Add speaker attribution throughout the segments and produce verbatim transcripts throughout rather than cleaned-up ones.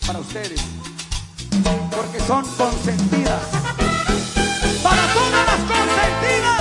Speaker 1: para ustedes, porque son consentidas. Para todas las consentidas.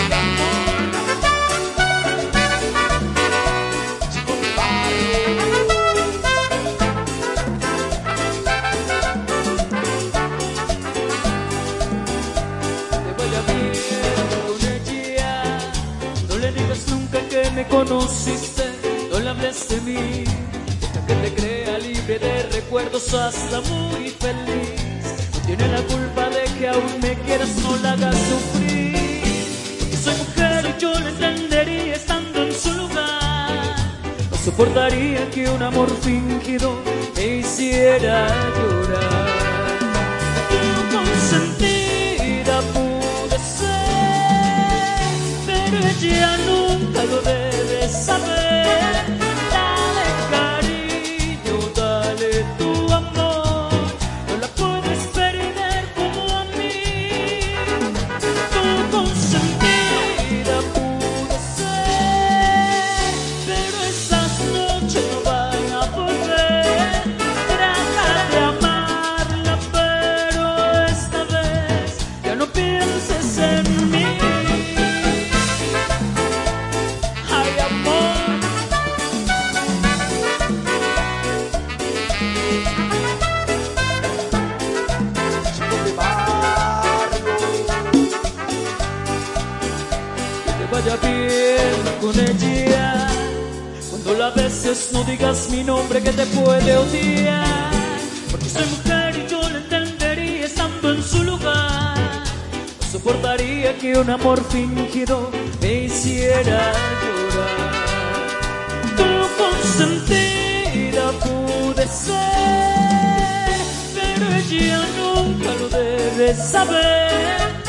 Speaker 2: Que me conociste, no le hables de mí, deja que te crea libre de recuerdos, hazla muy feliz. No tiene la culpa de que aún me quieras, no la hagas sufrir. Porque soy mujer y yo la entendería estando en su lugar. No soportaría que un amor fingido me hiciera llorar. Tu consentida pude ser, pero ella nunca lo debes saber. Dale cariño, dale tu amor, no la puedes perder como a mí. Tu consentida pude ser, pero esas noches no van a volver. Trata de amarla, pero esta vez ya no pienses en mí. Vaya bien con ella, cuando la beses no digas mi nombre que te puede odiar. Porque soy mujer y yo la entendería estando en su lugar. No soportaría que un amor fingido me hiciera llorar. Tu consentida pude ser, pero ella nunca lo debe saber.